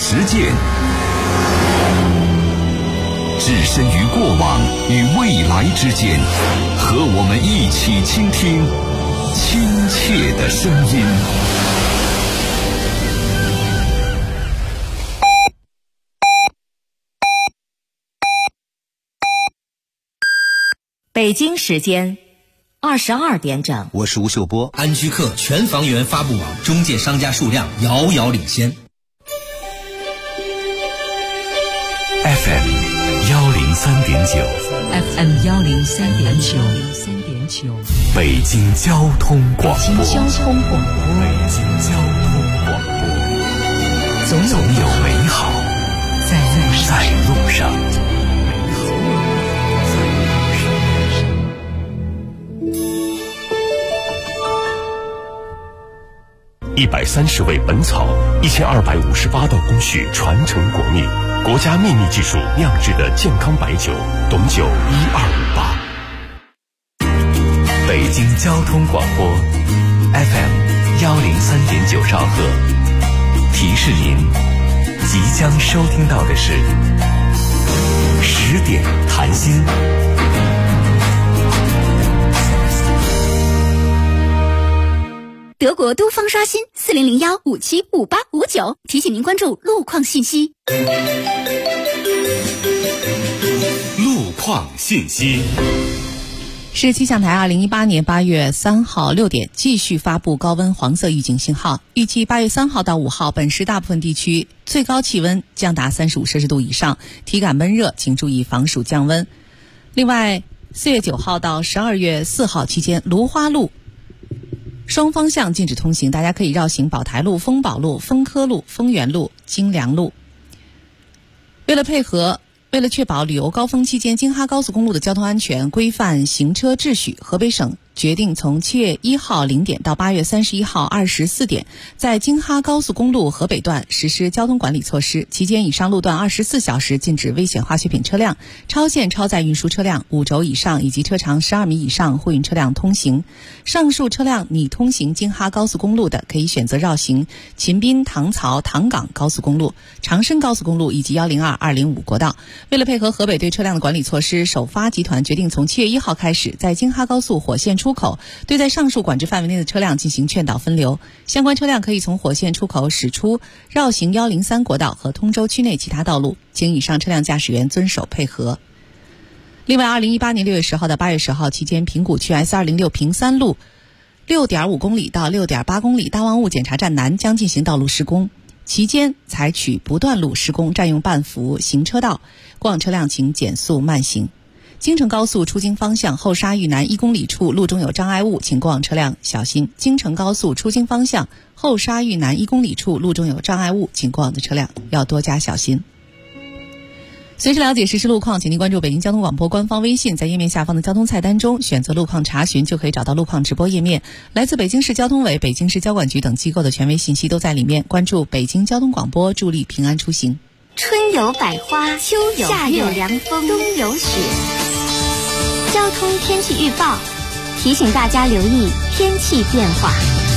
实践，置身于过往与未来之间，和我们一起倾听亲切的声音。 北京时间22点整， 我是吴秀波。 安居客全房源发布网中介商家数量遥遥领先。 FM 103.9 FM 103.9 北京交通广播。 北京交通广播。总有美好在路上。130味本草，1258道工序传承国秘，国家秘密技术酿制的健康白酒，董酒1258。北京交通广播 FM 103.9兆赫，提示您即将收听到的是10点谈心。 德国都方刷新4001575859，提醒您关注路况信息。 路况信息。 市气象台2018年8月3号6点继续发布高温黄色预警信号，预计8月3号到5号本市大部分地区最高气温将达35摄氏度以上，体感闷热，请注意防暑降温。另外4月9号到12月4号期间，芦花路双方向禁止通行，大家可以绕行宝台路、丰宝路、丰科路、丰源路、金良路。为了确保旅游高峰期间京哈高速公路的交通安全，规范行车秩序，河北省决定从7月1号0点到8月31号24点，在京哈高速公路河北段实施交通管理措施。期间以上路段24小时禁止危险化学品车辆、超限超载运输车辆、5轴以上以及车长12米以上货运车辆通行。上述车辆拟通行京哈高速公路的，可以选择绕行秦滨、唐曹、唐岗高速公路、长深高速公路以及102、205国道。为了配合河北对车辆的管理措施，首发集团决定从7月1号开始，在京哈高速火线出口对在上述管制范围内的车辆进行劝导分流。相关车辆可以从火线出口驶出，绕行103国道和通州区内其他道路，请以上车辆驾驶员遵守配合。另外2018年6月10号到8月10号期间，平谷区 S206 平三路 6.5 公里到 6.8 公里大望雾检查站南将进行道路施工，期间采取不断路施工，占用半幅行车道，过往车辆请减速慢行。京承高速出京方向后沙峪南1公里处路中有障碍物，请过往车辆小心。京承高速出京方向后沙峪南1公里处路中有障碍物，请过往的车辆要多加小心。随时了解实时路况，请您关注北京交通广播官方微信，在页面下方的交通菜单中选择路况查询，就可以找到路况直播页面。来自北京市交通委、北京市交管局等机构的权威信息都在里面。关注北京交通广播，助力平安出行。 春有百花，秋有夏有凉风，冬有雪。交通天气预报提醒大家留意天气变化。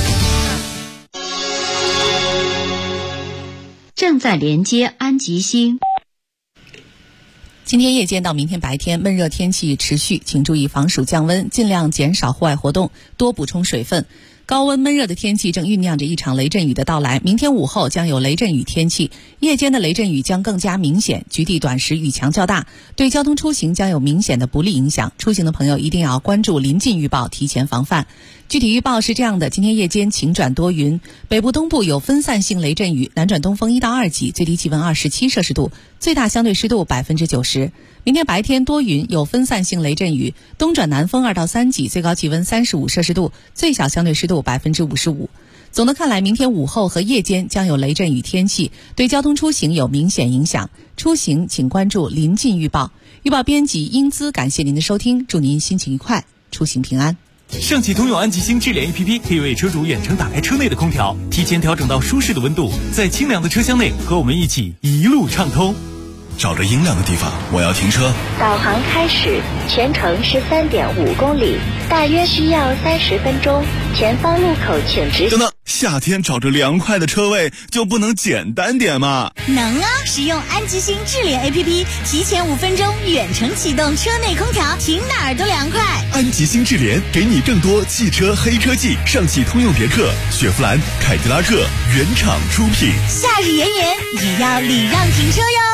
正在连接安吉星。 今天夜间到明天白天闷热天气持续，请注意防暑降温，尽量减少户外活动，多补充水分。高温闷热的天气正酝酿着一场雷阵雨的到来，明天午后将有雷阵雨天气，夜间的雷阵雨将更加明显，局地短时雨强较大，对交通出行将有明显的不利影响。出行的朋友一定要关注临近预报，提前防范。具体预报是这样的：今天夜间晴转多云，北部东部有分散性雷阵雨，南转东风1到2级，最低气温27摄氏度，最大相对湿度90%。明天白天多云，有分散性雷阵雨，东转南风2到3级，最高气温35摄氏度，最小相对湿度55%。总的看来，明天午后和夜间将有雷阵雨天气，对交通出行有明显影响。出行请关注临近预报。预报编辑英姿，感谢您的收听，祝您心情愉快，出行平安。 上汽通用安吉星智联 APP 可以为车主远程打开车内的空调，提前调整到舒适的温度，在清凉的车厢内和我们一起一路畅通。 找着阴凉的地方，我要停车。 导航开始，全程13.5公里，大约需要30分钟，前方路口请直行。 等等， 夏天找着凉快的车位就不能简单点吗？ 能啊！使用安吉星智联 APP， 提前5分钟远程启动车内空调，停哪儿都凉快。 安吉星智联给你更多汽车黑科技，上汽通用别克、雪佛兰、凯迪拉克原厂出品。 夏日炎炎也要礼让停车哟。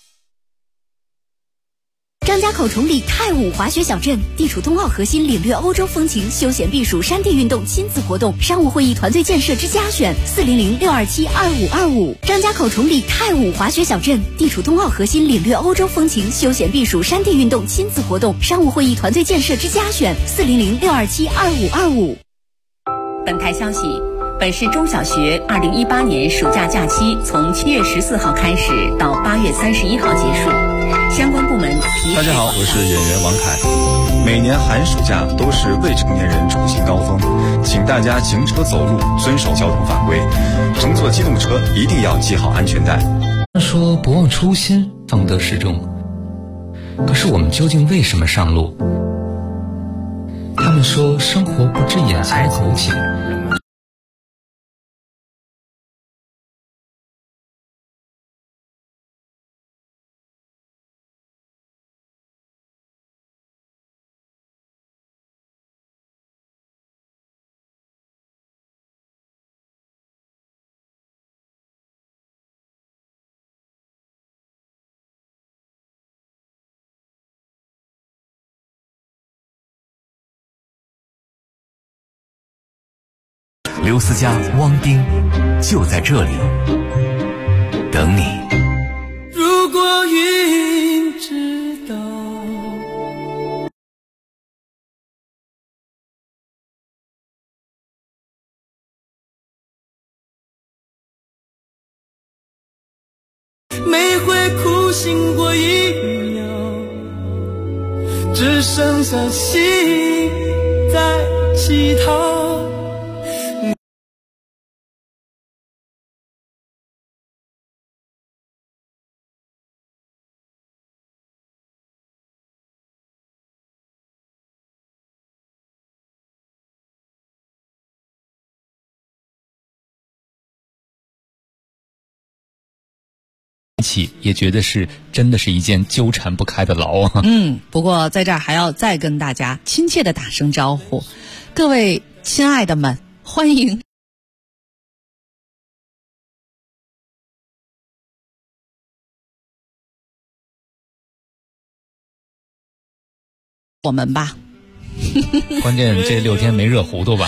张家口崇礼太武滑雪小镇地处冬奥核心，领略欧洲风情，休闲避暑山地运动亲子活动，商务会议团队建设之家选400-627-2525。张家口崇礼太武滑雪小镇地处冬奥核心，领略欧洲风情，休闲避暑山地运动亲子活动，商务会议团队建设之家选400-627-2525。 本台消息，本市中小学2018年暑假假期从7月14号开始到8月31号结束，相关部门提。 大家好，我是演员王凯。每年寒暑假都是未成年人出行高峰，请大家行车走路遵守交通法规，乘坐机动车一定要系好安全带。 说不忘初心，方得始终。可是我们究竟为什么上路？他们说生活不止眼前苟且。 刘思佳、汪丁就在这里等你。 如果云知道，每回哭醒过一秒，只剩下心在乞讨。 也觉得真的是一件纠缠不开的牢啊。 不过在这儿还要再跟大家亲切的打声招呼，各位亲爱的们，欢迎我们吧。 关键这6天没热糊涂吧？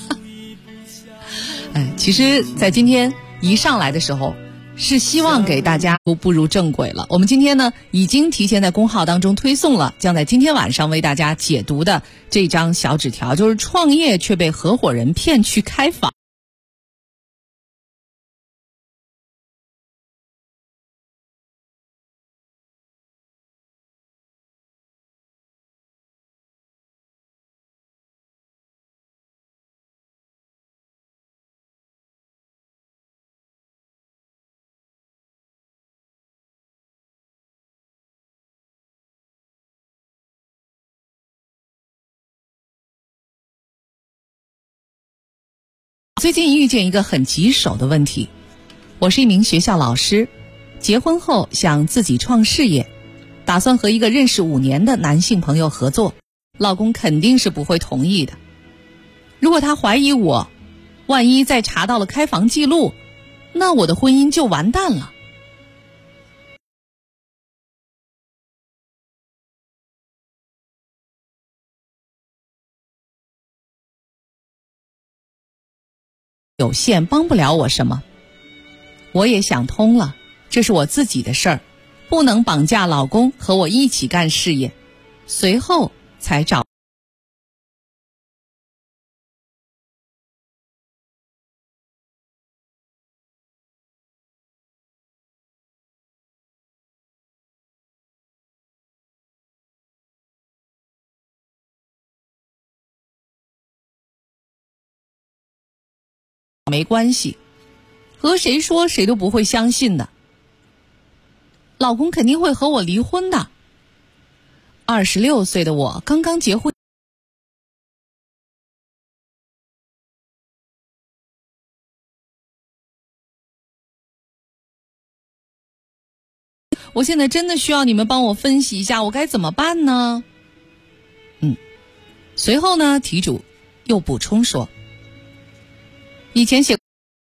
其实在今天一上来的时候是希望给大家步入正轨了。我们今天呢已经提前在公号当中推送了将在今天晚上为大家解读的这张小纸条，就是创业却被合伙人骗去开房。最近遇见一个很棘手的问题，我是一名学校老师，结婚后想自己创事业，打算和一个认识5年的男性朋友合作，老公肯定是不会同意的。如果他怀疑我，万一再查到了开房记录，那我的婚姻就完蛋了。有限，帮不了我什么。我也想通了，这是我自己的事儿，不能绑架老公和我一起干事业。随后才找没关系，和谁说谁都不会相信的。老公肯定会和我离婚的。26岁的我刚刚结婚。 我现在真的需要你们帮我分析一下，我该怎么办呢？随后呢，题主又补充说，以前写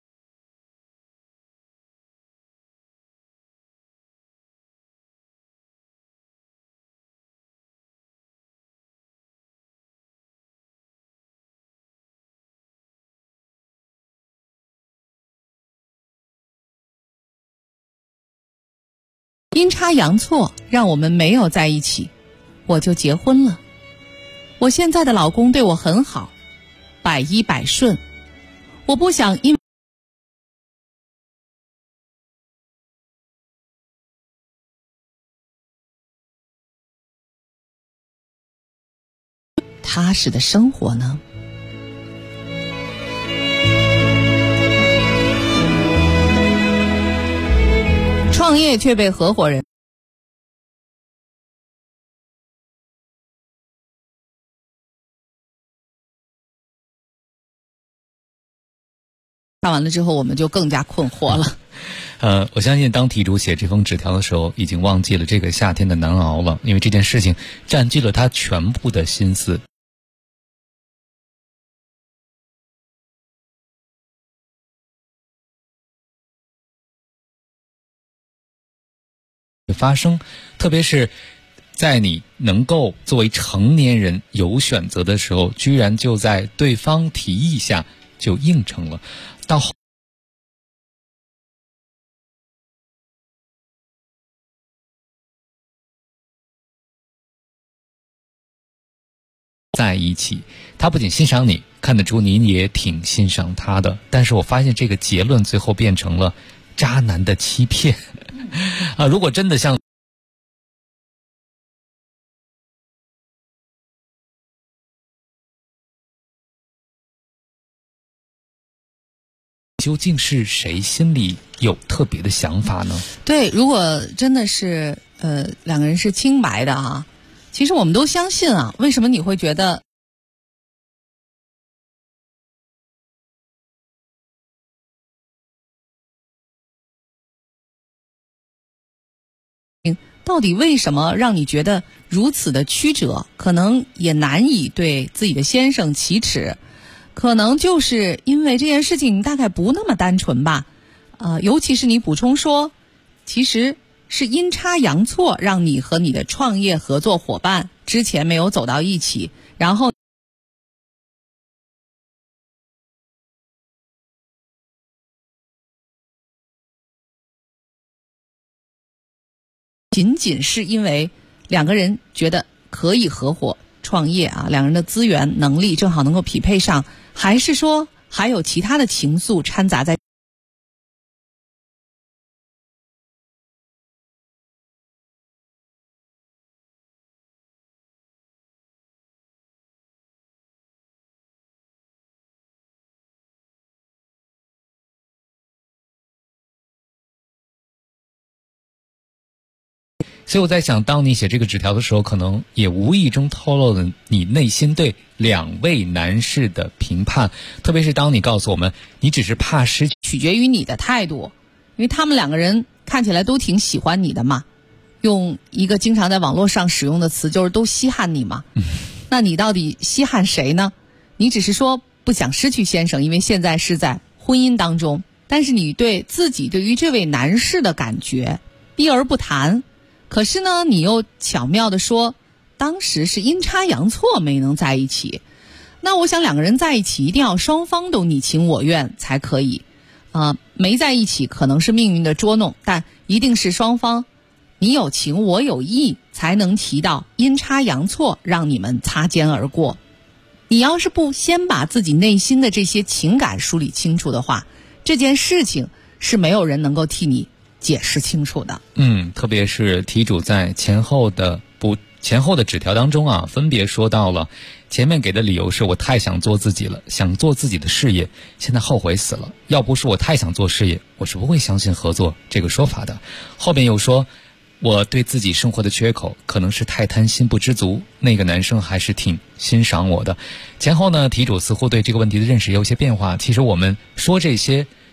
阴差阳错让我们没有在一起，我就结婚了。我现在的老公对我很好，百依百顺，我不想因踏实的生活呢？创业却被合伙人看完了之后，我们就更加困惑了。 我相信当题主写这封纸条的时候，已经忘记了这个夏天的难熬了，因为这件事情占据了他全部的心思。发生，特别是在你能够作为成年人有选择的时候，居然就在对方提议下就应承了。到后在一起，他不仅欣赏你，看得出您也挺欣赏他的，但是我发现这个结论最后变成了渣男的欺骗啊！如果真的像究竟是谁心里有特别的想法呢？ 对，如果真的是两个人是清白的啊，其实我们都相信啊，为什么你会觉得到底为什么让你觉得如此的曲折，可能也难以对自己的先生启齿，可能就是因为这件事情大概不那么单纯吧。尤其是你补充说，其实是阴差阳错让你和你的创业合作伙伴之前没有走到一起，然后仅仅是因为两个人觉得可以合伙创业啊，两人的资源能力正好能够匹配上，还是说还有其他的情愫掺杂在？ 所以我在想，当你写这个纸条的时候，可能也无意中透露了你内心对两位男士的评判，特别是当你告诉我们你只是怕失去， 取决于你的态度，因为他们两个人看起来都挺喜欢你的嘛，用一个经常在网络上使用的词就是都稀罕你嘛。那你到底稀罕谁呢？你只是说不想失去先生，因为现在是在婚姻当中，但是你对自己对于这位男士的感觉避而不谈。可是呢，你又巧妙地说，当时是阴差阳错没能在一起。那我想两个人在一起一定要双方都你情我愿才可以。没在一起可能是命运的捉弄，但一定是双方你有情我有意，才能提到阴差阳错让你们擦肩而过。你要是不先把自己内心的这些情感梳理清楚的话，这件事情是没有人能够替你解释清楚的。 特别是题主在前后的纸条当中啊，分别说到了前面给的理由是我太想做自己了，想做自己的事业，现在后悔死了，要不是我太想做事业，我是不会相信合作这个说法的。后面又说我对自己生活的缺口可能是太贪心不知足，那个男生还是挺欣赏我的。前后呢，题主似乎对这个问题的认识有些变化。其实我们说这些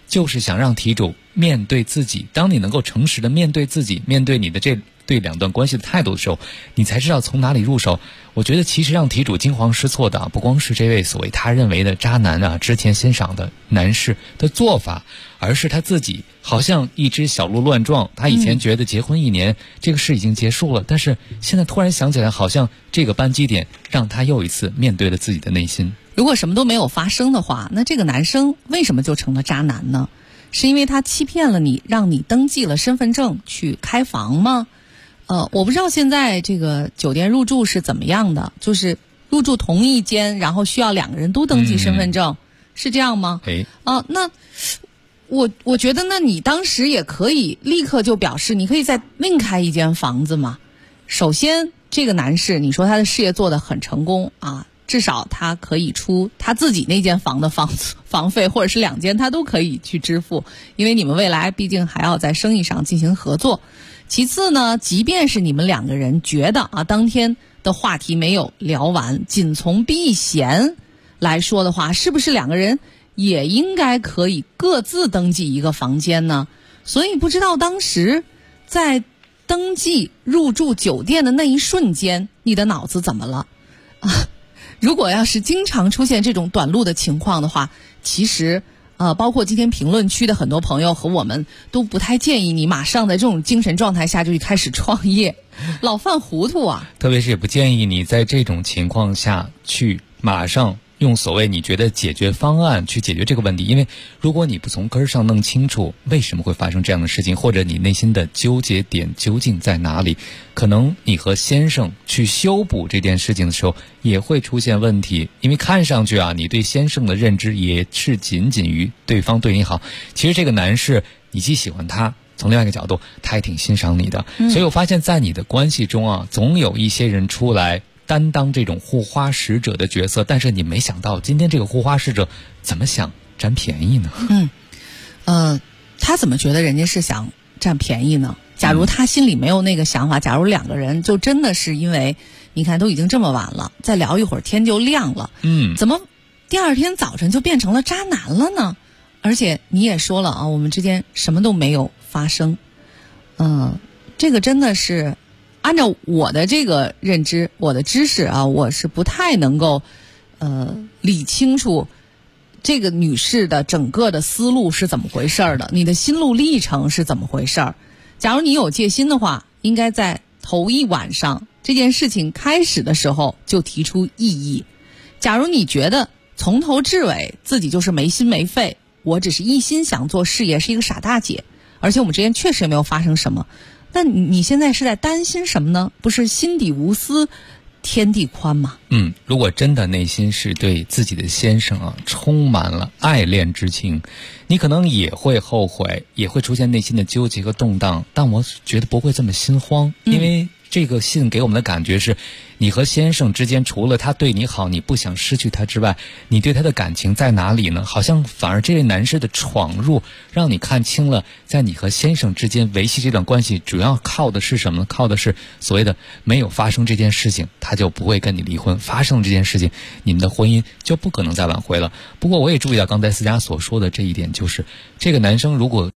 就是想让题主面对自己。当你能够诚实的面对自己，面对你的这对两段关系的态度的时候，你才知道从哪里入手。我觉得其实让题主惊慌失措的不光是这位所谓他认为的渣男啊，之前欣赏的男士的做法，而是他自己好像一只小鹿乱撞。他以前觉得结婚1年这个事已经结束了，但是现在突然想起来，好像这个扳机点让他又一次面对了自己的内心。 如果什么都没有发生的话，那这个男生为什么就成了渣男呢？是因为他欺骗了你，让你登记了身份证去开房吗？我不知道现在这个酒店入住是怎么样的，就是入住同一间，然后需要2个人都登记身份证，是这样吗？那我觉得那你当时也可以立刻就表示，你可以再另开一间房子嘛。首先，这个男士你说他的事业做得很成功啊，至少他可以出他自己那间房的房费，或者是2间他都可以去支付，因为你们未来毕竟还要在生意上进行合作。其次呢，即便是你们2个人觉得啊，当天的话题没有聊完，仅从避嫌来说的话，是不是2个人也应该可以各自登记一个房间呢？所以不知道当时在登记入住酒店的那一瞬间，你的脑子怎么了啊？如果要是经常出现这种短路的情况的话，其实包括今天评论区的很多朋友和我们都不太建议你马上在这种精神状态下就开始创业，老犯糊涂啊。 特别是也不建议你在这种情况下去马上用所谓你觉得解决方案去解决这个问题，因为如果你不从根儿上弄清楚为什么会发生这样的事情，或者你内心的纠结点究竟在哪里，可能你和先生去修补这件事情的时候也会出现问题。因为看上去啊，你对先生的认知也是仅仅于对方对你好，其实这个男士你既喜欢他，从另外一个角度他也挺欣赏你的。所以我发现在你的关系中啊，总有一些人出来担当这种护花使者的角色，但是你没想到今天这个护花使者怎么想占便宜呢？ 他怎么觉得人家是想占便宜呢？假如他心里没有那个想法，假如2个人就真的是因为你看都已经这么晚了，再聊一会儿天就亮了，怎么第2天早晨就变成了渣男了呢？而且你也说了啊，我们之间什么都没有发生，这个真的是按照我的这个认知，我的知识啊，我是不太能够理清楚这个女士的整个的思路是怎么回事的，你的心路历程是怎么回事。假如你有戒心的话，应该在头一晚上这件事情开始的时候就提出异议。假如你觉得从头至尾自己就是没心没肺，我只是一心想做事业，是一个傻大姐，而且我们之间确实也没有发生什么，那你现在是在担心什么呢？不是心底无私天地宽吗？ 如果真的内心是对自己的先生啊充满了爱恋之情，你可能也会后悔，也会出现内心的纠结和动荡，但我觉得不会这么心慌，因为这个信给我们的感觉是，你和先生之间除了他对你好，你不想失去他之外，你对他的感情在哪里呢？好像反而这位男士的闯入让你看清了，在你和先生之间维系这段关系主要靠的是什么呢？靠的是所谓的没有发生这件事情他就不会跟你离婚，发生这件事情你们的婚姻就不可能再挽回了。不过我也注意到刚才思佳所说的这一点，就是这个男生如果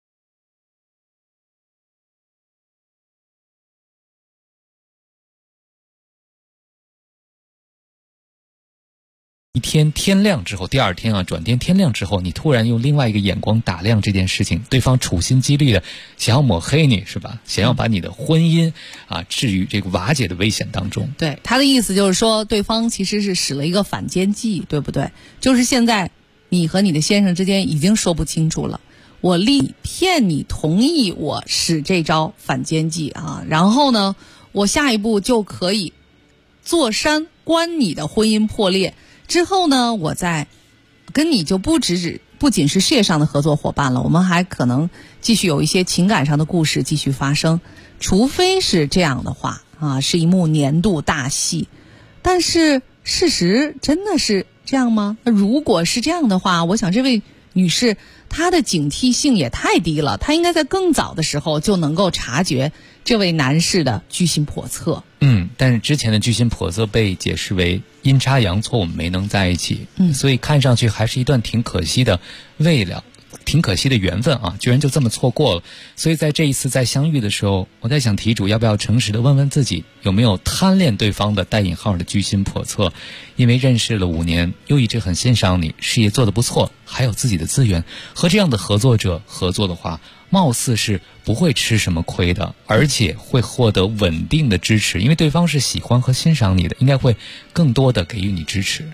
一天天亮之后，第2天啊转天天亮之后，你突然用另外一个眼光打量这件事情，对方处心积虑的想要抹黑你，是吧？想要把你的婚姻置于这个瓦解的危险当中。 对，他的意思就是说对方其实是使了一个反间计，对不对？就是现在你和你的先生之间已经说不清楚了，我骗你同意我使这招反间计啊，然后呢我下一步就可以坐山观你的婚姻破裂，之后呢我再跟你就不仅是事业上的合作伙伴了，我们还可能继续有一些情感上的故事继续发生，除非是这样的话是一幕年度大戏。但是事实真的是这样吗？那如果是这样的话，我想这位女士她的警惕性也太低了，她应该在更早的时候就能够察觉这位男士的居心叵测。 但是之前的居心叵测被解释为阴差阳错我们没能在一起，所以看上去还是一段挺可惜的未了挺可惜的缘分啊，居然就这么错过了。所以在这一次再相遇的时候，我在想题主要不要诚实的问问自己，有没有贪恋对方的带引号的居心叵测。因为认识了5年，又一直很欣赏你，事业做得不错，还有自己的资源，和这样的合作者合作的话，貌似是不会吃什么亏的，而且会获得稳定的支持，因为对方是喜欢和欣赏你的，应该会更多的给予你支持。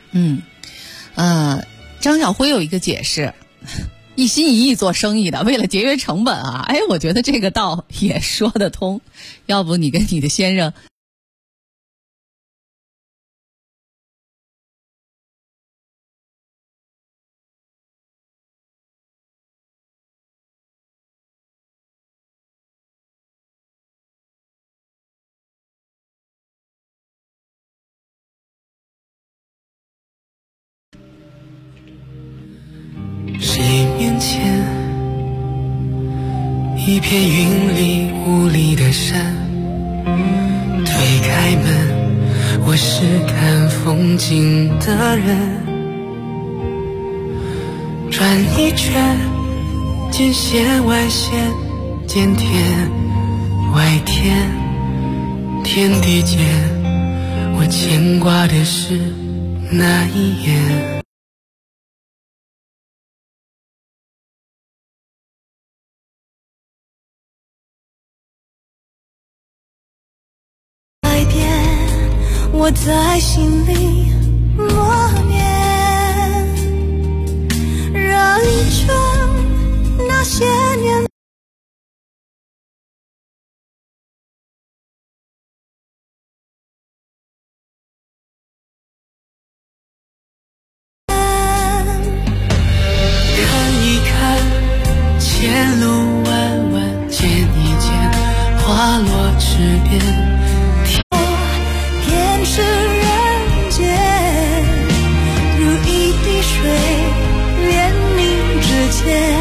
张晓辉有一个解释，一心一意做生意的，为了节约成本啊，我觉得这个倒也说得通。要不你跟你的先生谁面前一片云里雾里的山，推开门，我是看风景的人，转一圈，见线外线，见天外天，天地间我牵挂的是那一眼。 我在心里默念，绕一圈那些年。 看一看前路弯弯，见一见花落池边。 是人间，如一滴水，连凝指尖。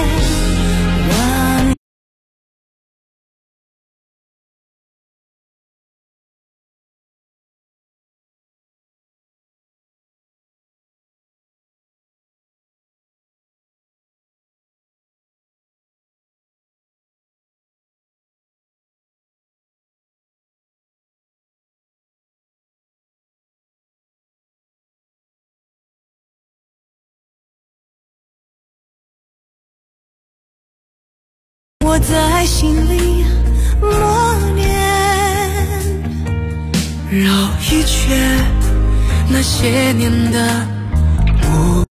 我在心里默念， 绕一圈那些年的不。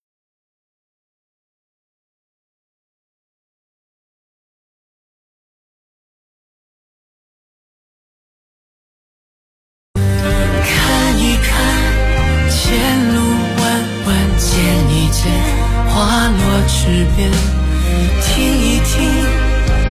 看一看前路弯弯，见一见花落池边，听一听。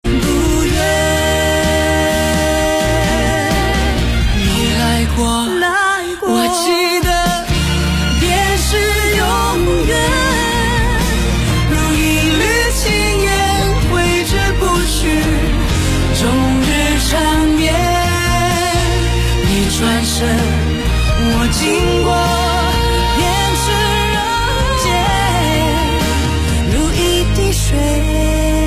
我记得便是永远，如一缕青烟挥之不去，终日缠绵。你转身，我经过，便是人间，如一滴水。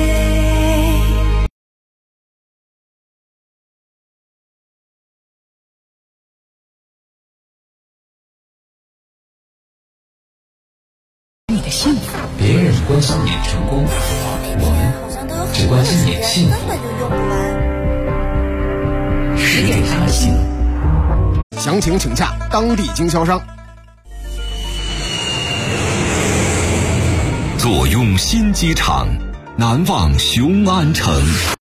你的幸福，别人关心你的成功，我们只关心你的幸福。10点开心， 详情请洽当地经销商。 坐拥新机场，难忘雄安城。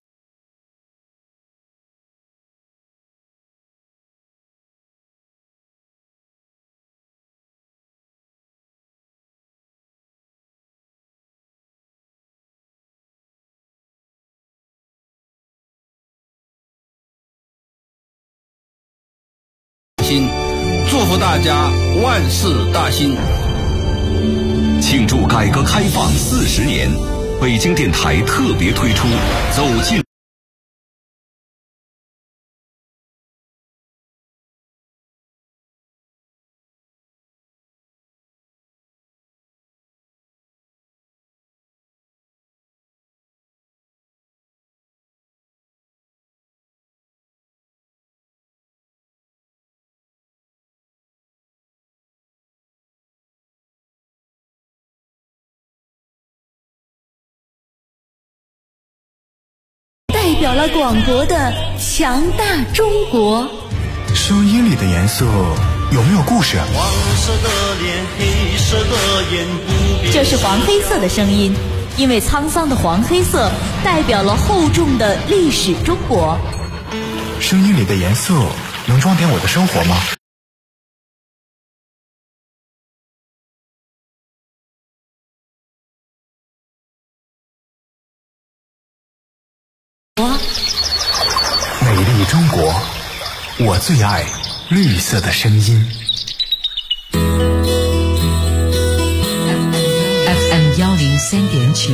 祝福大家万事大兴。 庆祝改革开放40年，北京电台特别推出走进表了广博的强大中国。 声音里的颜色有没有故事？ 黄色的脸，黑色的眼，不变。 这是黄黑色的声音，因为沧桑的黄黑色代表了厚重的历史中国。 声音里的颜色能装点我的生活吗？美丽中国，我最爱绿色的声音。 FM 103.9，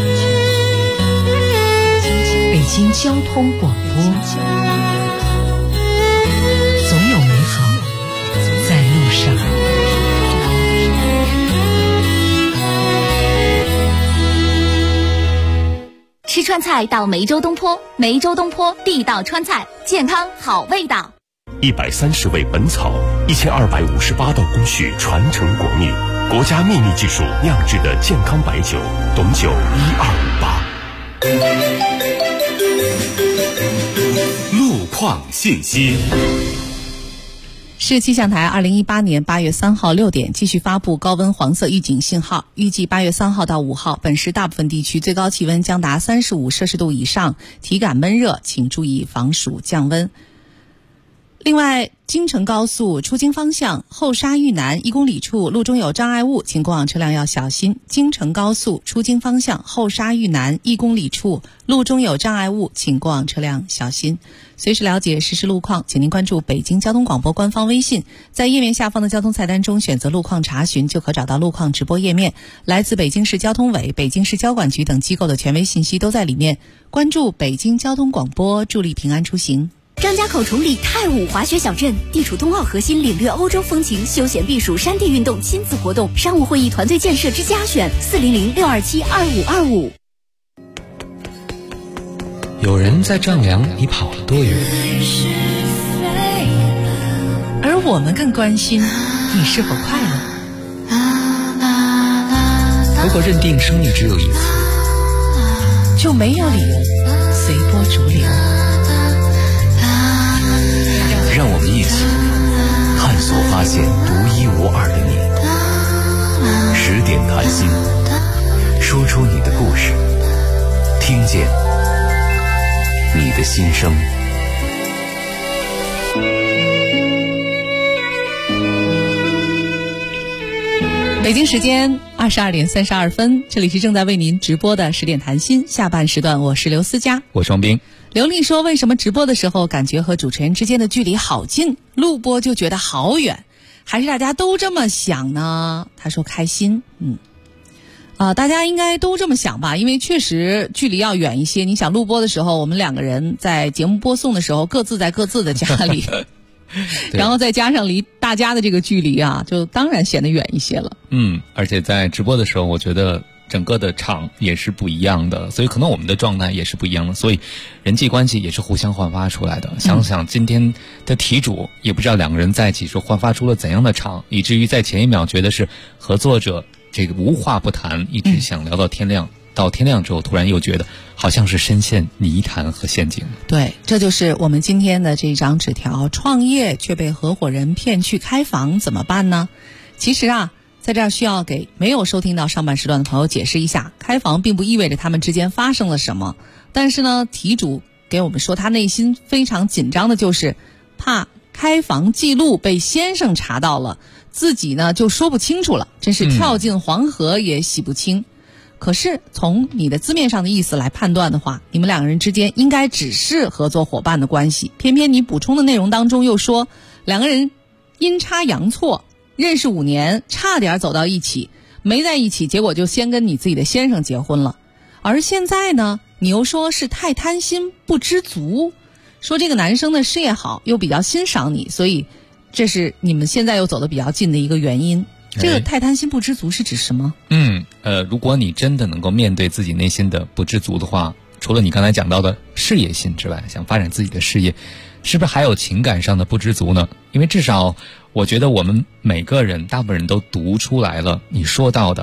北京交通广播，总有美好在路上。 吃川菜到梅州东坡，梅州东坡地道川菜，健康好味道。 130味本草，1258道工序传承国秘，国家秘密技术酿制的健康白酒，董酒1258。路况信息。 市气象台2018年8月3号6点继续发布高温黄色预警信号，预计8月3号到5号，本市大部分地区最高气温将达35摄氏度以上，体感闷热，请注意防暑降温。另外，京承高速出京方向后沙峪南1公里处路中有障碍物，请过往车辆要小心。京承高速出京方向后沙峪南1公里处路中有障碍物，请过往车辆小心。随时了解实时路况，请您关注北京交通广播官方微信，在页面下方的交通菜单中选择路况查询，就可找到路况直播页面。来自北京市交通委、北京市交管局等机构的权威信息都在里面。关注北京交通广播，助力平安出行。 张家口崇礼泰武滑雪小镇地处冬奥核心，领略欧洲风情，休闲避暑，山地运动，亲子活动，商务会议团队建设之家选，400-627-2525。 有人在丈量你跑了多远， 而我们更关心你是否快乐。 如果认定生命只有一次， 就没有理由随波逐流。 让我们一起探索发现独一无二的你。10点谈心，说出你的故事，听见你的心声。 北京时间22点32分，这里是正在为您直播的10点谈心下半时段，我是刘思佳， 我是王斌。 刘丽说，为什么直播的时候感觉和主持人之间的距离好近，录播就觉得好远？还是大家都这么想呢？他说开心。大家应该都这么想吧，因为确实距离要远一些。你想录播的时候，我们2个人在节目播送的时候各自在各自的家里然后再加上离大家的这个距离啊，就当然显得远一些了。 而且在直播的时候，我觉得整个的场也是不一样的，所以可能我们的状态也是不一样的，所以人际关系也是互相焕发出来的。想想今天的题主，也不知道2个人在一起说焕发出了怎样的场，以至于在前一秒觉得是合作者，这个无话不谈，一直想聊到天亮，到天亮之后突然又觉得好像是深陷泥潭和陷阱。 对，这就是我们今天的这张纸条，创业却被合伙人骗去开房怎么办呢？其实啊，在这儿需要给没有收听到上半时段的朋友解释一下，开房并不意味着他们之间发生了什么，但是呢，题主给我们说他内心非常紧张的就是怕开房记录被先生查到了，自己呢就说不清楚了，真是跳进黄河也洗不清。可是从你的字面上的意思来判断的话，你们2个人之间应该只是合作伙伴的关系，偏偏你补充的内容当中又说2个人阴差阳错认识5年，差点走到一起，没在一起，结果就先跟你自己的先生结婚了。而现在呢，你又说是太贪心不知足，说这个男生的事业好，又比较欣赏你，所以这是你们现在又走得比较近的一个原因。这个太贪心不知足是指什么？ 如果你真的能够面对自己内心的不知足的话，除了你刚才讲到的事业心之外，想发展自己的事业，是不是还有情感上的不知足呢？因为至少我觉得我们每个人大部分人都读出来了你说到的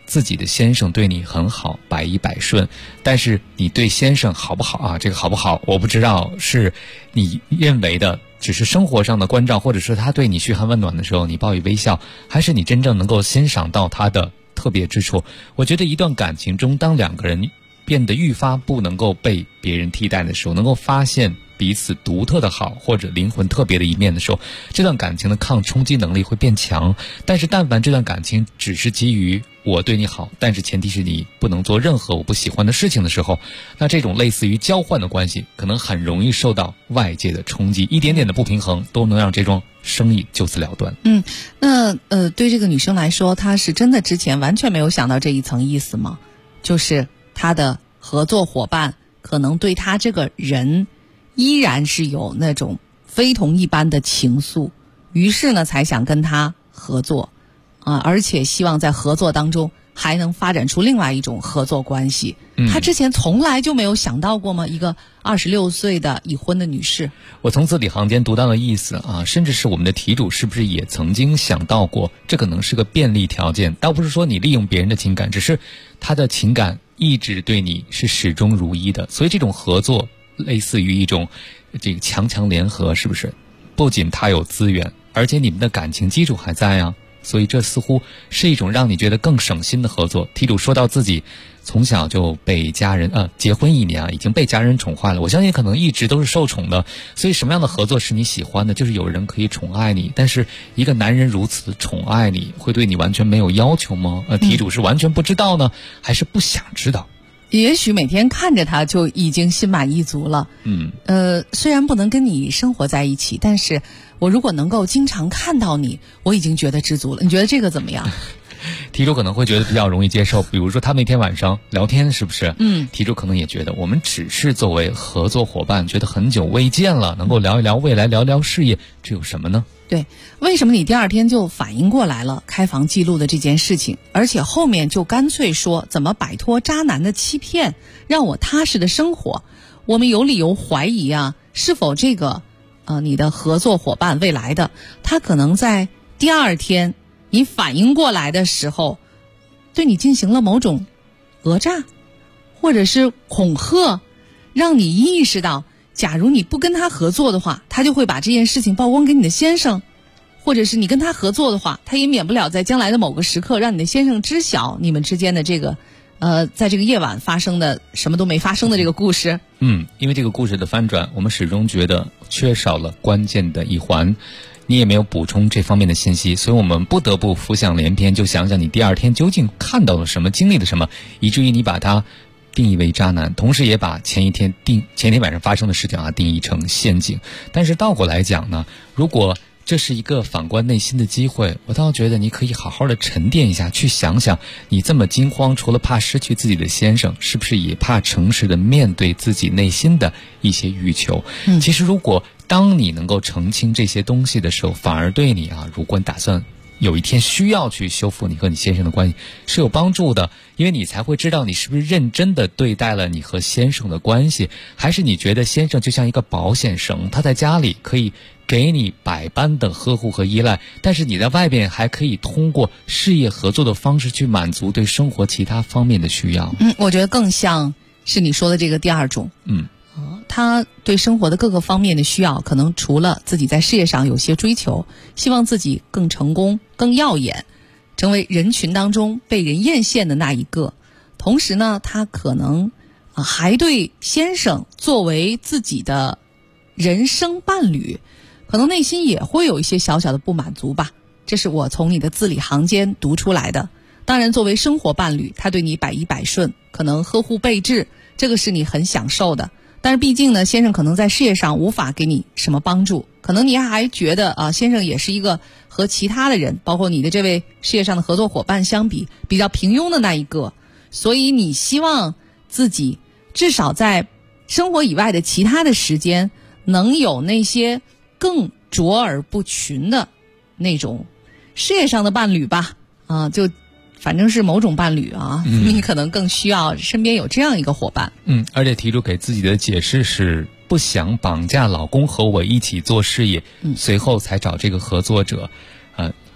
自己的先生对你很好，百依百顺，但是你对先生好不好啊？这个好不好我不知道，是你认为的只是生活上的关照，或者是他对你嘘寒问暖的时候你报以微笑，还是你真正能够欣赏到他的特别之处。我觉得一段感情中，当两个人变得愈发不能够被别人替代的时候，能够发现彼此独特的好或者灵魂特别的一面的时候，这段感情的抗冲击能力会变强。但是但凡这段感情只是基于我对你好，但是前提是你不能做任何我不喜欢的事情的时候，那这种类似于交换的关系可能很容易受到外界的冲击，一点点的不平衡都能让这桩生意就此了断。 那对这个女生来说，她是真的之前完全没有想到这一层意思吗？就是她的合作伙伴可能对她这个人依然是有那种非同一般的情愫，于是呢才想跟她合作而且希望在合作当中还能发展出另外一种合作关系。她之前从来就没有想到过吗？一个26岁的已婚的女士。 我从字里行间读到了意思甚至是我们的题主是不是也曾经想到过，这可能是个便利条件，倒不是说你利用别人的情感，只是他的情感一直对你是始终如一的，所以这种合作类似于一种这个强强联合，是不是？不仅他有资源，而且你们的感情基础还在啊，所以这似乎是一种让你觉得更省心的合作。题主说到自己从小就被家人结婚1年已经被家人宠坏了，我相信可能一直都是受宠的，所以什么样的合作是你喜欢的？就是有人可以宠爱你，但是一个男人如此宠爱你，会对你完全没有要求吗？题主是完全不知道呢，还是不想知道？ 也许每天看着他就已经心满意足了。虽然不能跟你生活在一起，但是我如果能够经常看到你，我已经觉得知足了。你觉得这个怎么样？ 题主可能会觉得比较容易接受，比如说他们那天晚上聊天，是不是？题主可能也觉得我们只是作为合作伙伴，觉得很久未见了，能够聊一聊未来，聊聊事业，这有什么呢？ 对，为什么你第二天就反应过来了开房记录的这件事情，而且后面就干脆说怎么摆脱渣男的欺骗，让我踏实的生活？我们有理由怀疑是否这个你的合作伙伴未来的他可能在第二天你反应过来的时候，对你进行了某种讹诈，或者是恐吓，让你意识到假如你不跟他合作的话，他就会把这件事情曝光给你的先生，或者是你跟他合作的话，他也免不了在将来的某个时刻让你的先生知晓你们之间的这个在这个夜晚发生的什么都没发生的这个故事。 因为这个故事的翻转，我们始终觉得缺少了关键的一环，你也没有补充这方面的信息，所以我们不得不浮想联翩，就想想你第二天究竟看到了什么，经历了什么，以至于你把它定义为渣男，同时也把前一天晚上发生的事情定义成陷阱。但是倒过来讲呢，如果这是一个反观内心的机会，我倒觉得你可以好好的沉淀一下，去想想你这么惊慌，除了怕失去自己的先生，是不是也怕诚实的面对自己内心的一些欲求？其实如果当你能够澄清这些东西的时候，反而对你如果你打算有一天需要去修复你和你先生的关系是有帮助的，因为你才会知道你是不是认真的对待了你和先生的关系，还是你觉得先生就像一个保险绳，他在家里可以给你百般的呵护和依赖，但是你在外边还可以通过事业合作的方式去满足对生活其他方面的需要。 我觉得更像是你说的这个第二种。他对生活的各个方面的需要，可能除了自己在事业上有些追求，希望自己更成功更耀眼，成为人群当中被人艳羡的那一个，同时呢他可能还对先生作为自己的人生伴侣，可能内心也会有一些小小的不满足吧，这是我从你的字里行间读出来的。当然作为生活伴侣，他对你百依百顺，可能呵护备至，这个是你很享受的。但是毕竟呢，先生可能在事业上无法给你什么帮助，可能你还觉得先生也是一个和其他的人，包括你的这位事业上的合作伙伴相比比较平庸的那一个，所以你希望自己至少在生活以外的其他的时间能有那些更卓尔不群的那种事业上的伴侣吧，就反正是某种伴侣你可能更需要身边有这样一个伙伴。 而且题主给自己的解释是不想绑架老公和我一起做事业，随后才找这个合作者。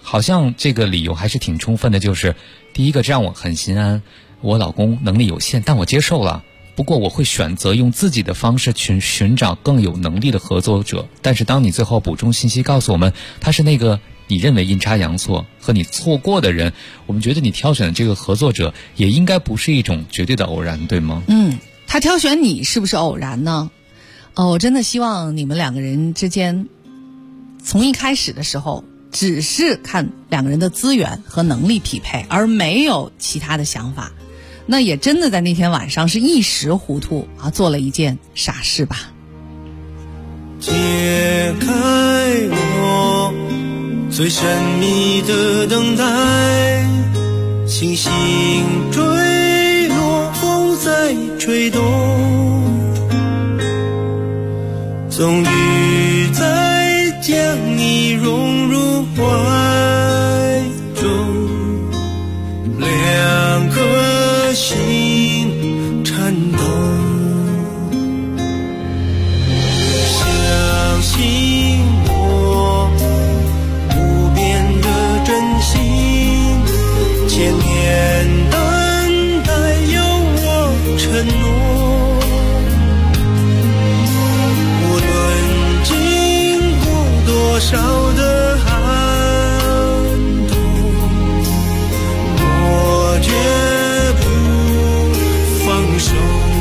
好像这个理由还是挺充分的，就是第一个，这让我很心安，我老公能力有限，但我接受了。不过我会选择用自己的方式去寻找更有能力的合作者。但是当你最后补充信息告诉我们他是那个你认为阴差阳错和你错过的人，我们觉得你挑选的这个合作者也应该不是一种绝对的偶然，对吗？ 他挑选你是不是偶然呢？我真的希望你们两个人之间从一开始的时候只是看两个人的资源和能力匹配，而没有其他的想法。那也真的在那天晚上是一时糊涂啊，做了一件傻事吧。 解开我最神秘的等待，星星坠落，风在吹动，终于在将你融入怀中，两颗心颤动，相信我不变的真心，千年等待有我承诺，无论经过多少的寒冬，我绝不放手。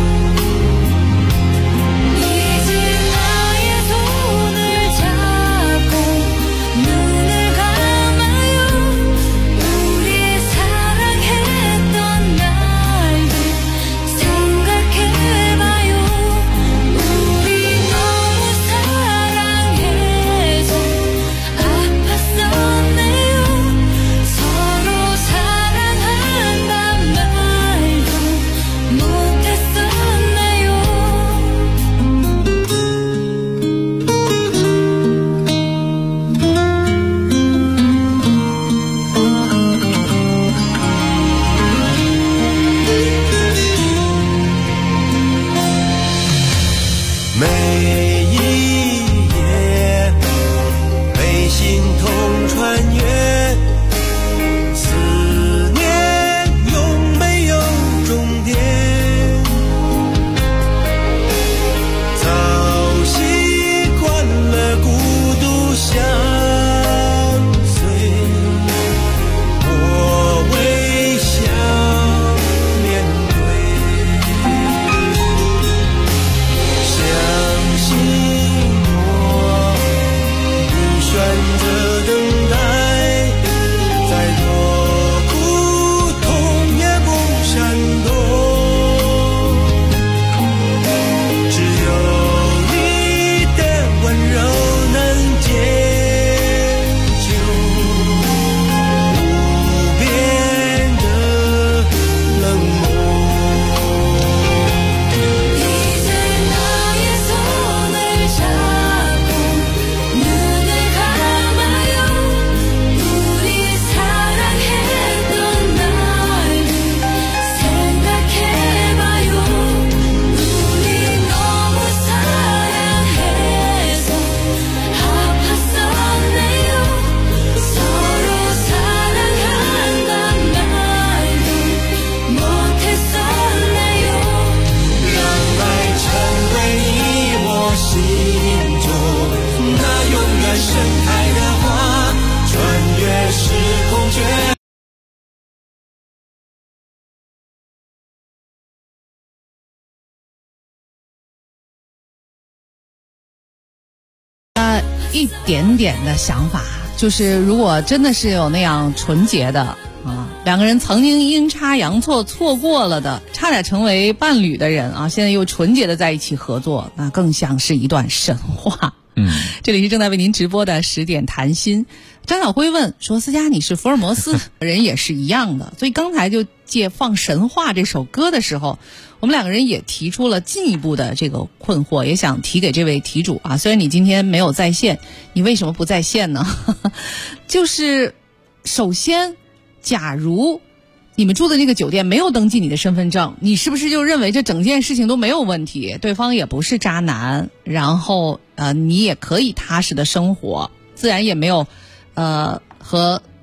一点点的想法，就是如果真的是有那样纯洁的啊，两个人曾经阴差阳错错过了的，差点成为伴侣的人啊，现在又纯洁的在一起合作，那更像是一段神话。这里是正在为您直播的10点谈心。张晓辉问说，思佳你是福尔摩斯人也是一样的，所以刚才就借放神话这首歌的时候，我们两个人也提出了进一步的这个困惑，也想提给这位题主啊。虽然你今天没有在线，你为什么不在线呢？就是首先，假如你们住的那个酒店没有登记你的身份证，你是不是就认为这整件事情都没有问题，对方也不是渣男，然后你也可以踏实的生活，自然也没有和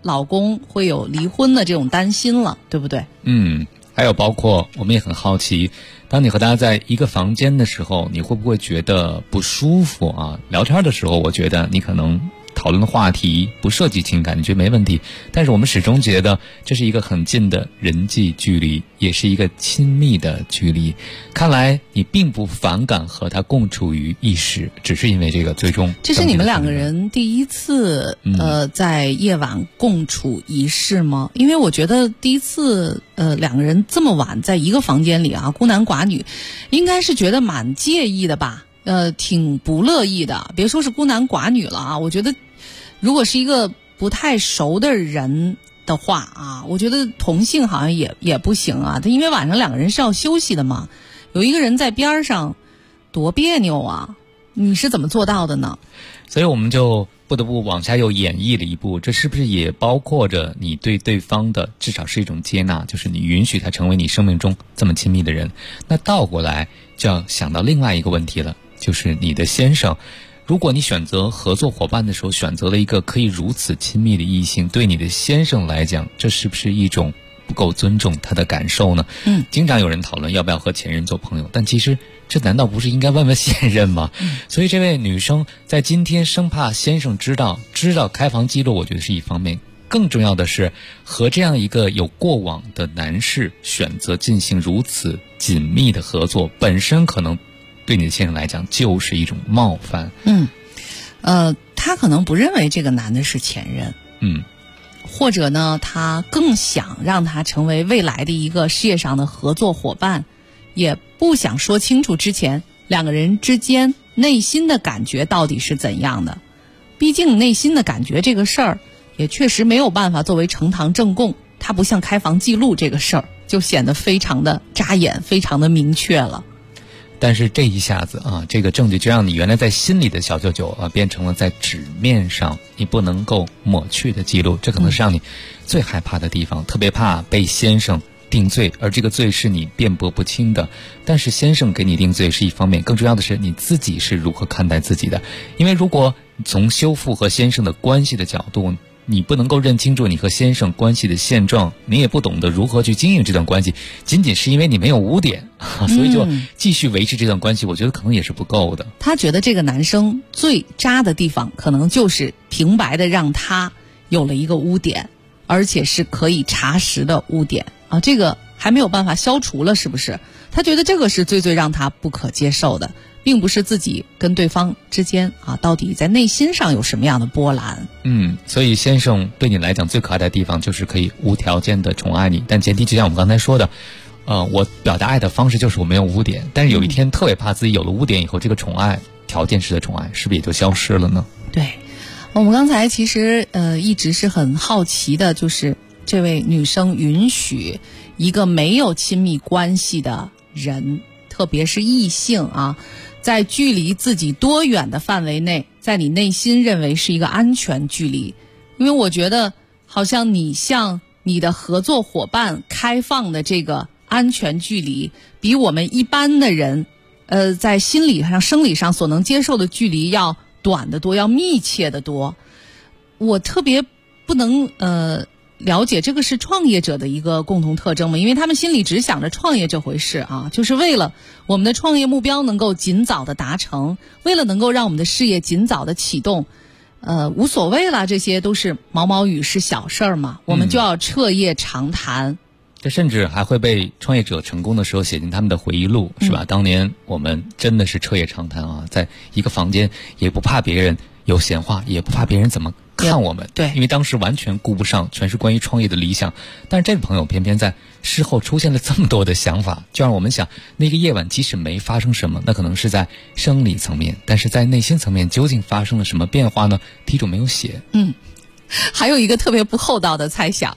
老公会有离婚的这种担心了，对不对？ 还有包括我们也很好奇，当你和他在一个房间的时候，你会不会觉得不舒服啊？聊天的时候，我觉得你可能讨论的话题不涉及情感，你觉得没问题，但是我们始终觉得这是一个很近的人际距离，也是一个亲密的距离。看来你并不反感和他共处于一室，只是因为这个最终。 这是你们两个人第一次在夜晚共处一室吗？因为我觉得第一次两个人这么晚在一个房间里啊，孤男寡女，应该是觉得蛮介意的吧。挺不乐意的，别说是孤男寡女了啊，我觉得如果是一个不太熟的人的话啊，我觉得同性好像也不行啊，因为晚上两个人是要休息的嘛，有一个人在边上多别扭啊，你是怎么做到的呢？ 所以我们就不得不往下又演绎了一步，这是不是也包括着你对对方的至少是一种接纳，就是你允许他成为你生命中这么亲密的人。那倒过来就要想到另外一个问题了，就是你的先生，如果你选择合作伙伴的时候选择了一个可以如此亲密的异性，对你的先生来讲，这是不是一种不够尊重他的感受呢？经常有人讨论要不要和前任做朋友，但其实这难道不是应该问问现任吗？所以这位女生在今天生怕先生知道开房记录，我觉得是一方面，更重要的是和这样一个有过往的男士选择进行如此紧密的合作，本身可能对你的先生来讲就是一种冒犯。 他可能不认为这个男的是前任，或者呢，他更想让他成为未来的一个事业上的合作伙伴，也不想说清楚之前两个人之间内心的感觉到底是怎样的。毕竟内心的感觉这个事儿，也确实没有办法作为呈堂证供，它不像开房记录这个事儿，就显得非常的扎眼，非常的明确了。 但是这一下子啊，这个证据就让你原来在心里的小九九啊，变成了在纸面上你不能够抹去的记录，这可能是让你最害怕的地方，特别怕被先生定罪，而这个罪是你辩驳不清的。但是先生给你定罪是一方面，更重要的是你自己是如何看待自己的。因为如果从修复和先生的关系的角度，你不能够认清楚你和先生关系的现状，你也不懂得如何去经营这段关系，仅仅是因为你没有污点，所以就继续维持这段关系，我觉得可能也是不够的。 他觉得这个男生最渣的地方，可能就是平白的让他有了一个污点，而且是可以查实的污点啊，这个还没有办法消除了，是不是？他觉得这个是最让他不可接受的，并不是自己跟对方之间啊，到底在内心上有什么样的波澜。 所以先生对你来讲最可爱的地方就是可以无条件的宠爱你，但前提就像我们刚才说的，我表达爱的方式就是我没有污点，但是有一天特别怕自己有了污点以后，这个宠爱条件式的宠爱是不是也就消失了呢？ 对，我们刚才其实一直是很好奇的，就是这位女生允许一个没有亲密关系的人，特别是异性啊，在距离自己多远的范围内，在你内心认为是一个安全距离。因为我觉得好像你向你的合作伙伴开放的这个安全距离，比我们一般的人在心理上生理上所能接受的距离要短得多，要密切得多。我特别不能了解这个是创业者的一个共同特征吗？因为他们心里只想着创业这回事啊，就是为了我们的创业目标能够尽早的达成，为了能够让我们的事业尽早的启动，无所谓了，这些都是毛毛雨，是小事儿嘛，我们就要彻夜长谈。 这甚至还会被创业者成功的时候写进他们的回忆录，是吧？当年我们真的是彻夜长谈啊，在一个房间也不怕别人有闲话，也不怕别人怎么看我们， 对， 因为当时完全顾不上，全是关于创业的理想。但是这位朋友偏偏在事后出现了这么多的想法，就让我们想，那个夜晚即使没发生什么，那可能是在生理层面，但是在内心层面究竟发生了什么变化呢？题主没有写。 还有一个特别不厚道的猜想，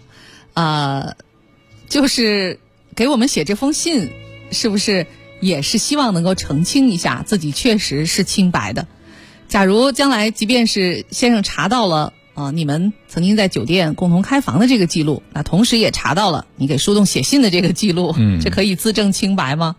就是给我们写这封信，是不是也是希望能够澄清一下自己确实是清白的？假如将来即便是先生查到了你们曾经在酒店共同开房的这个记录，那同时也查到了你给树洞写信的这个记录，这可以自证清白吗？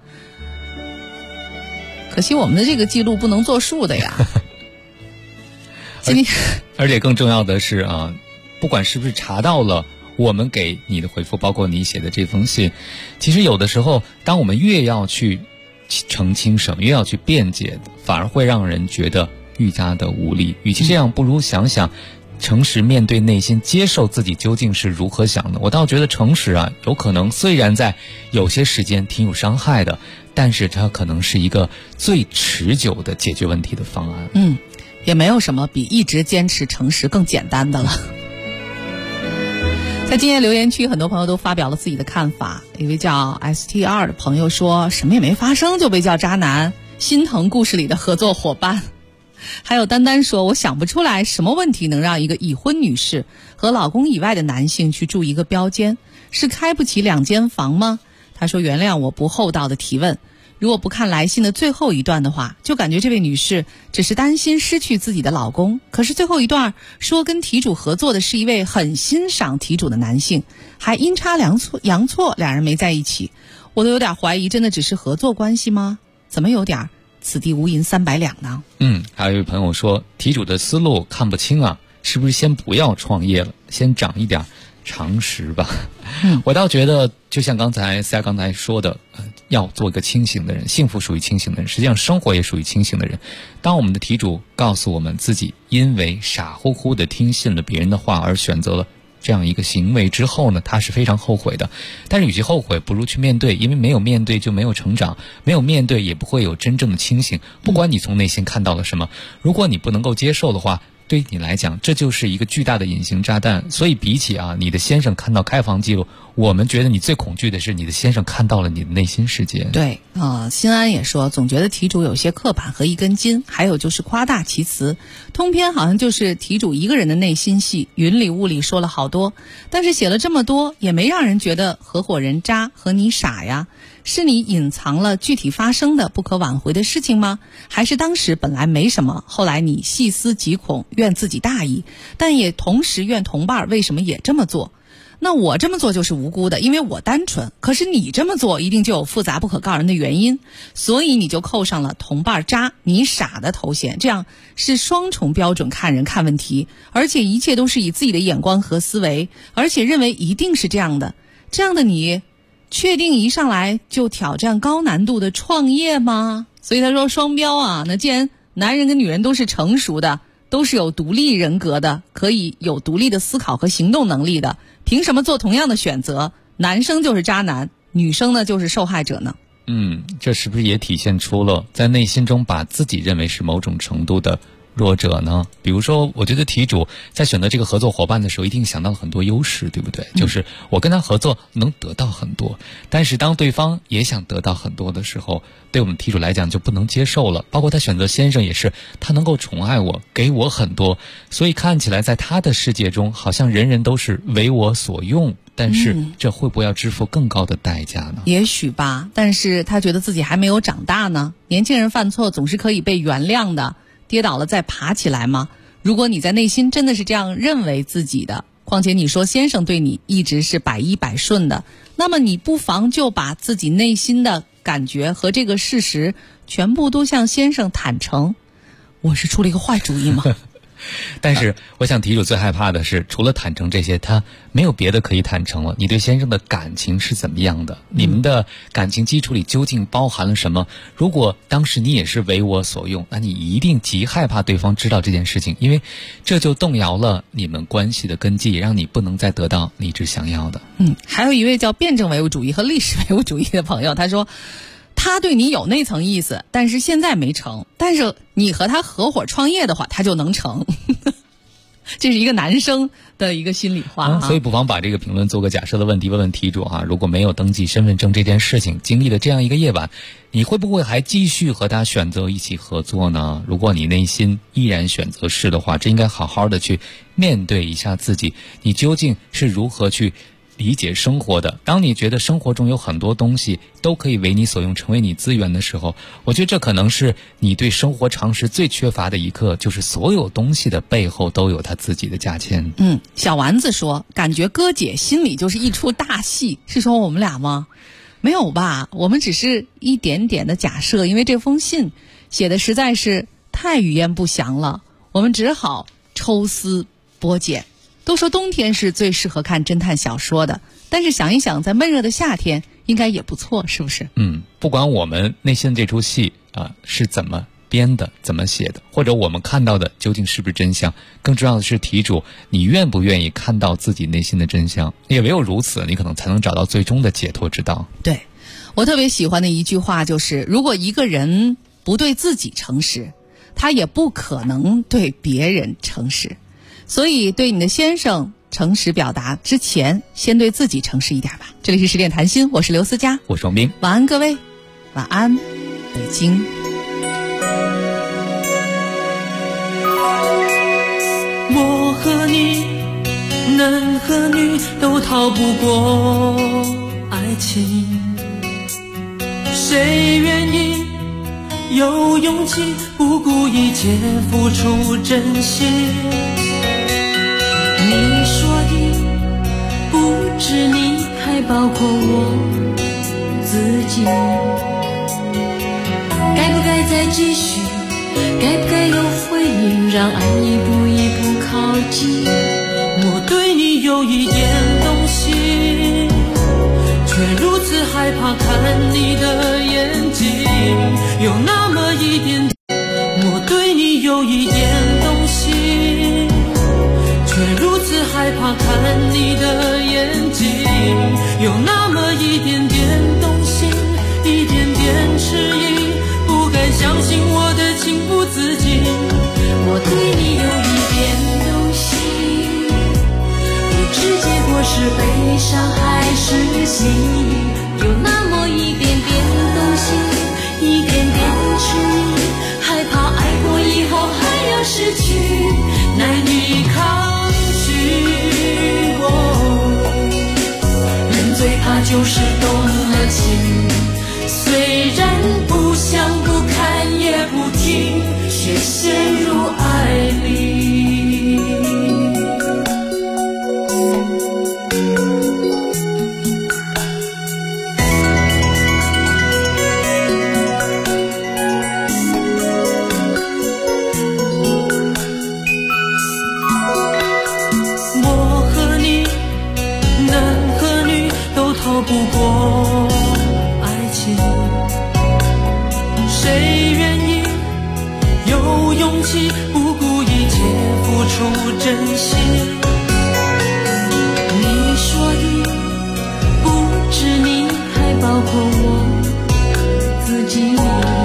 可惜我们的这个记录不能作数的呀。 而且更重要的是啊， 不管是不是查到了我们给你的回复，包括你写的这封信，其实有的时候当我们越要去澄清什么，越要去辩解，反而会让人觉得愈加的无力。与其这样，不如想想诚实面对内心，接受自己究竟是如何想的。我倒觉得诚实啊，有可能虽然在有些时间挺有伤害的，但是它可能是一个最持久的解决问题的方案。 也没有什么比一直坚持诚实更简单的了。在今天留言区，很多朋友都发表了自己的看法。一位叫 STR 的朋友说，什么也没发生就被叫渣男，心疼故事里的合作伙伴。还有丹丹说，我想不出来什么问题能让一个已婚女士和老公以外的男性去住一个标间，是开不起2间房吗？他说，原谅我不厚道的提问，如果不看来信的最后一段的话，就感觉这位女士只是担心失去自己的老公。可是最后一段说跟题主合作的是一位很欣赏题主的男性，还阴差阳错两人没在一起，我都有点怀疑真的只是合作关系吗？怎么有点此地无银300两呢？ 还有一位朋友说，题主的思路看不清啊，是不是先不要创业了，先长一点常识吧？我倒觉得就像刚才说的，要做一个清醒的人，幸福属于清醒的人，实际上生活也属于清醒的人。当我们的题主告诉我们自己因为傻乎乎的听信了别人的话而选择了这样一个行为之后呢，他是非常后悔的。但是与其后悔，不如去面对，因为没有面对就没有成长，没有面对也不会有真正的清醒。不管你从内心看到了什么，如果你不能够接受的话，对于你来讲这就是一个巨大的隐形炸弹。所以比起你的先生看到开房记录，我们觉得你最恐惧的是你的先生看到了你的内心世界。 对新安也说，总觉得题主有些刻板和一根筋，还有就是夸大其词，通篇好像就是题主一个人的内心戏，云里雾里说了好多，但是写了这么多也没让人觉得合伙人渣和你傻呀。是你隐藏了具体发生的不可挽回的事情吗？还是当时本来没什么，后来你细思极恐，怨自己大意，但也同时怨同伴为什么也这么做？那我这么做就是无辜的，因为我单纯，可是你这么做一定就有复杂不可告人的原因，所以你就扣上了同伴渣你傻的头衔，这样是双重标准看人看问题，而且一切都是以自己的眼光和思维，而且认为一定是这样的你确定一上来就挑战高难度的创业吗？所以他说双标啊，那既然男人跟女人都是成熟的，都是有独立人格的，可以有独立的思考和行动能力的，凭什么做同样的选择，男生就是渣男，女生呢就是受害者呢？ 这是不是也体现出了在内心中把自己认为是某种程度的弱者呢？比如说，我觉得题主在选择这个合作伙伴的时候，一定想到了很多优势，对不对？就是我跟他合作能得到很多，但是当对方也想得到很多的时候，对我们题主来讲就不能接受了。包括他选择先生也是，他能够宠爱我，给我很多，所以看起来在他的世界中，好像人人都是为我所用。但是这会不会要支付更高的代价呢？ 也许吧，但是他觉得自己还没有长大呢。年轻人犯错总是可以被原谅的，跌倒了再爬起来吗？如果你在内心真的是这样认为自己的，况且你说先生对你一直是100%顺的，那么你不妨就把自己内心的感觉和这个事实全部都向先生坦诚。我是出了一个坏主意吗？ 但是我想题主最害怕的是，除了坦诚这些，他没有别的可以坦诚了。你对先生的感情是怎么样的？你们的感情基础里究竟包含了什么？如果当时你也是为我所用，那你一定极害怕对方知道这件事情，因为这就动摇了你们关系的根基，也让你不能再得到你只想要的。 还有一位叫辩证唯物主义和历史唯物主义的朋友，他说他对你有那层意思，但是现在没成，但是你和他合伙创业的话，他就能成。这是一个男生的一个心里话所以不妨把这个评论做个假设的问题，问问题主如果没有登记身份证这件事情，经历了这样一个夜晚，你会不会还继续和他选择一起合作呢？如果你内心依然选择是的话，这应该好好的去面对一下自己，你究竟是如何去理解生活的。当你觉得生活中有很多东西都可以为你所用，成为你资源的时候，我觉得这可能是你对生活常识最缺乏的一刻，就是所有东西的背后都有他自己的价钱。 小丸子说，感觉哥姐心里就是一出大戏，是说我们俩吗？没有吧，我们只是一点点的假设，因为这封信写的实在是太语焉不详了，我们只好抽丝剥茧。 都说冬天是最适合看侦探小说的，但是想一想，在闷热的夏天应该也不错，是不是？ 不管我们内心的这出戏是怎么编的，怎么写的，或者我们看到的究竟是不是真相，更重要的是题主你愿不愿意看到自己内心的真相，也唯有如此，你可能才能找到最终的解脱之道。 对，我特别喜欢的一句话就是，如果一个人不对自己诚实，他也不可能对别人诚实。所以对你的先生诚实表达之前，先对自己诚实一点吧。这里是10点谈心，我是刘思佳， 我是王斌， 晚安各位，晚安北京。 我和你，男和女都逃不过爱情，谁愿意有勇气不顾一切付出真心？你说的不止你，还包括我自己。该不该再继续？该不该有回应？让爱一步一步靠近。我对你有一点动心，却如此害怕看你的眼睛，有那么一点点。我对你有一点动心，却如此害怕看你的眼睛，有那么一点点动心，一点点迟疑，不敢相信我的情不自禁。我对你有一点动心，不知结果是悲伤还是喜，有那么一点点动心，一点点迟疑，害怕爱过以后还要失去，难以抗拒。人最怕就是动了情，虽然不想不看也不听，却陷入爱里。我和你，男和女都逃不过爱情，谁愿意有勇气不顾一切付出真心？你说的不止你，还包括我自己。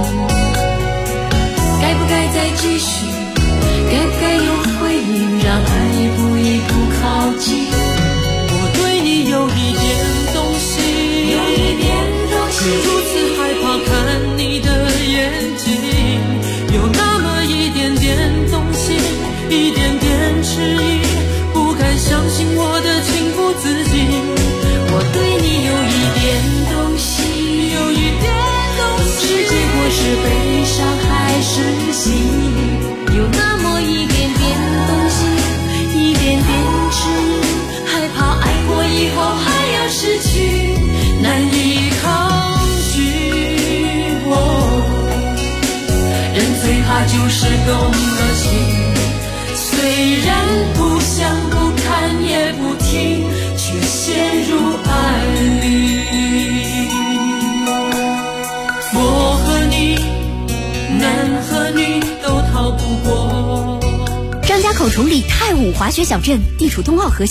该不该再继续？该不该有回应？让爱一步一步靠近。我对你有一点动心，有一点动心，如此害怕看你的眼睛，有那么一点点动心，一点点迟疑，不敢相信我的情不自禁。我对你有一点动心，有一点动心，不知结果是悲伤还是喜，有那么一点点动心，一点点迟疑，害怕爱过以后还要失去，难以抗拒。人最怕就是动了情，虽然不想不看也不听，却陷入爱里。我和你，男和女都逃不过。 张家口崇礼太武滑雪小镇地处冬奥核心